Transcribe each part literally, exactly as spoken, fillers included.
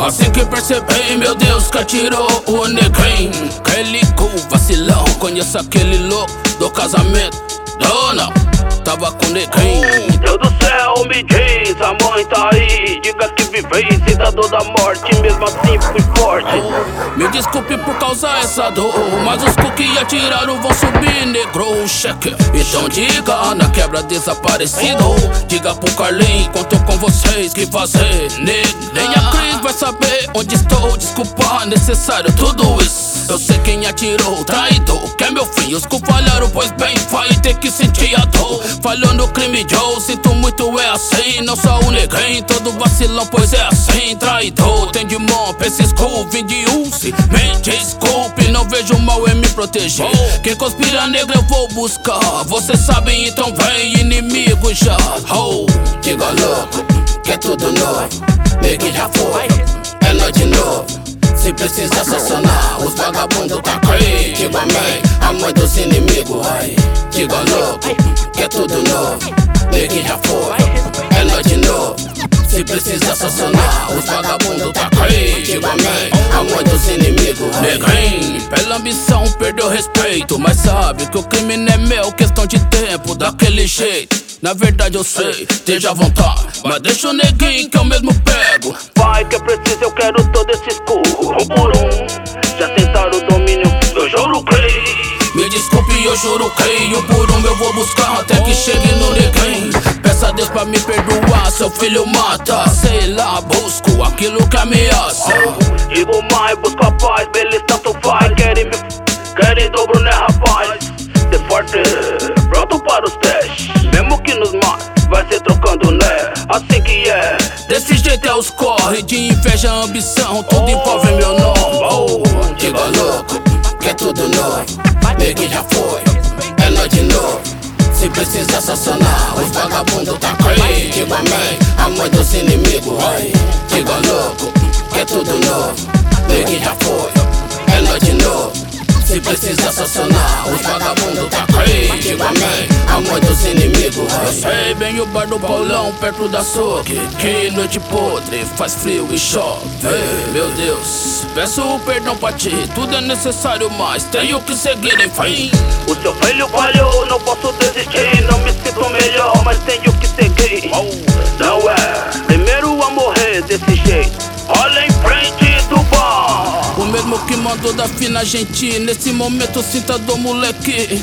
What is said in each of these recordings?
Assim que percebi, meu Deus, que atirou o neguinho. Aquele cu vacilão, conheço aquele louco do casamento. Dona, tava com neguinho. Deus do céu, me diz, a mãe tá aí. Diga que vivei, cidadão da morte, mesmo assim fui forte. Oh, me desculpe por causar essa dor, mas os cu que atiraram vão subir, negro, cheque. Então diga na quebra desaparecido, diga pro Carlinho, conto com vocês que fazer, nego. Nem a Cris vai saber onde estou, desculpa, necessário tudo isso. Eu sei quem atirou, traidor, que é meu fim. Os cu falharam, pois bem, vai ter que sentir a dor. Falhou no crime, Joe, sinto muito, é assim. Não só o neguinho, todo vacilão, pois é assim. Traidor, tem de mão, pensa escuro, vim de Uzi. Me desculpe, não vejo mal em me proteger. Quem conspira negro eu vou buscar. Vocês sabem, então vem, inimigo já. Oh, diga louco, que é tudo novo. Neguinho já foi, é nóis de novo. Se precisa assassinar, os vagabundos tá crazy. Diga amém, a mãe dos inimigos. Ai, diga louco, que é tudo novo. Neguinho já foi, é nóis de novo. Se precisa assassinar, os vagabundos tá crazy. Diga amém, a mãe dos inimigos. Neguinho, pela ambição perdeu respeito, mas sabe que o crime não é meu, questão de tempo, daquele jeito. Na verdade eu sei, esteja à vontade, mas deixa o neguinho que eu mesmo pego. Pai, que é preciso, eu quero todo esse escuro, um por um. Já tentaram o domínio, eu juro creio. Me desculpe, eu juro creio, por um eu vou buscar até que chegue no neguinho. Peça a Deus pra me perdoar, seu filho mata. Sei lá, busco aquilo que ameaça. Oh, digo mais, busco a paz, beleza tanto faz. Querem me, querem dobro, né rapaz? De forte, pronto para os testes. Mesmo que nos mate, vai ser trocando, né? Assim que é. Desse jeito é os corre, de inveja, ambição, tudo envolve meu nome. Oh, diga louco, que é tudo novo. Neguinho já foi, é nóis de novo. Se precisa assassinar, os vagabundos tá crazy. Diga amém, a mãe dos inimigos. Ai, diga louco, que é tudo novo. Neguinho já foi, é nóis de novo. Se precisa assassinar, os vagabundos tá crazy. Diga amém, a mãe dos inimigos. Eu sei bem o bar do Paulão, perto da açougue. Que noite podre, faz frio e chove. Meu Deus, peço perdão pra ti, tudo é necessário, mas tenho que seguir em frente. O seu filho falhou, não posso desistir. Não me sinto melhor, mas tenho que seguir. Não é primeiro a morrer desse jeito. Olha em frente do bar. O mesmo que mandou da fina gente, nesse momento sinta do moleque.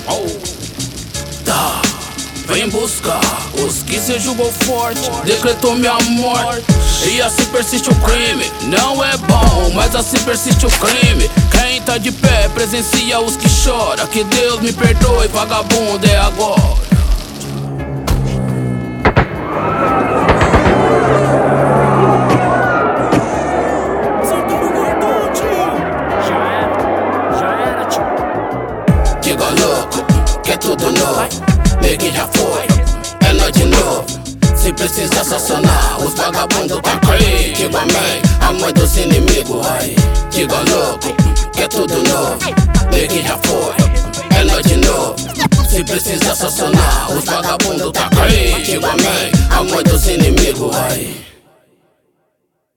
Tá, vem buscar os que se julgou forte, decretou minha morte. E assim persiste o crime, não é bom, mas assim persiste o crime. Quem tá de pé presencia os que choram. Que Deus me perdoe, vagabundo é agora. Diga louco, que é tudo novo. Neguinho já foi, é nóis de novo. Se precisa assassinar, os vagabundos tá crazy. Diga amém, a mãe dos inimigos. Ai, diga louco, que é tudo novo. Neguinho já foi, é nóis de novo. Se precisa assassinar, os vagabundos tá crazy. Diga amém, a mãe dos inimigos. Ai.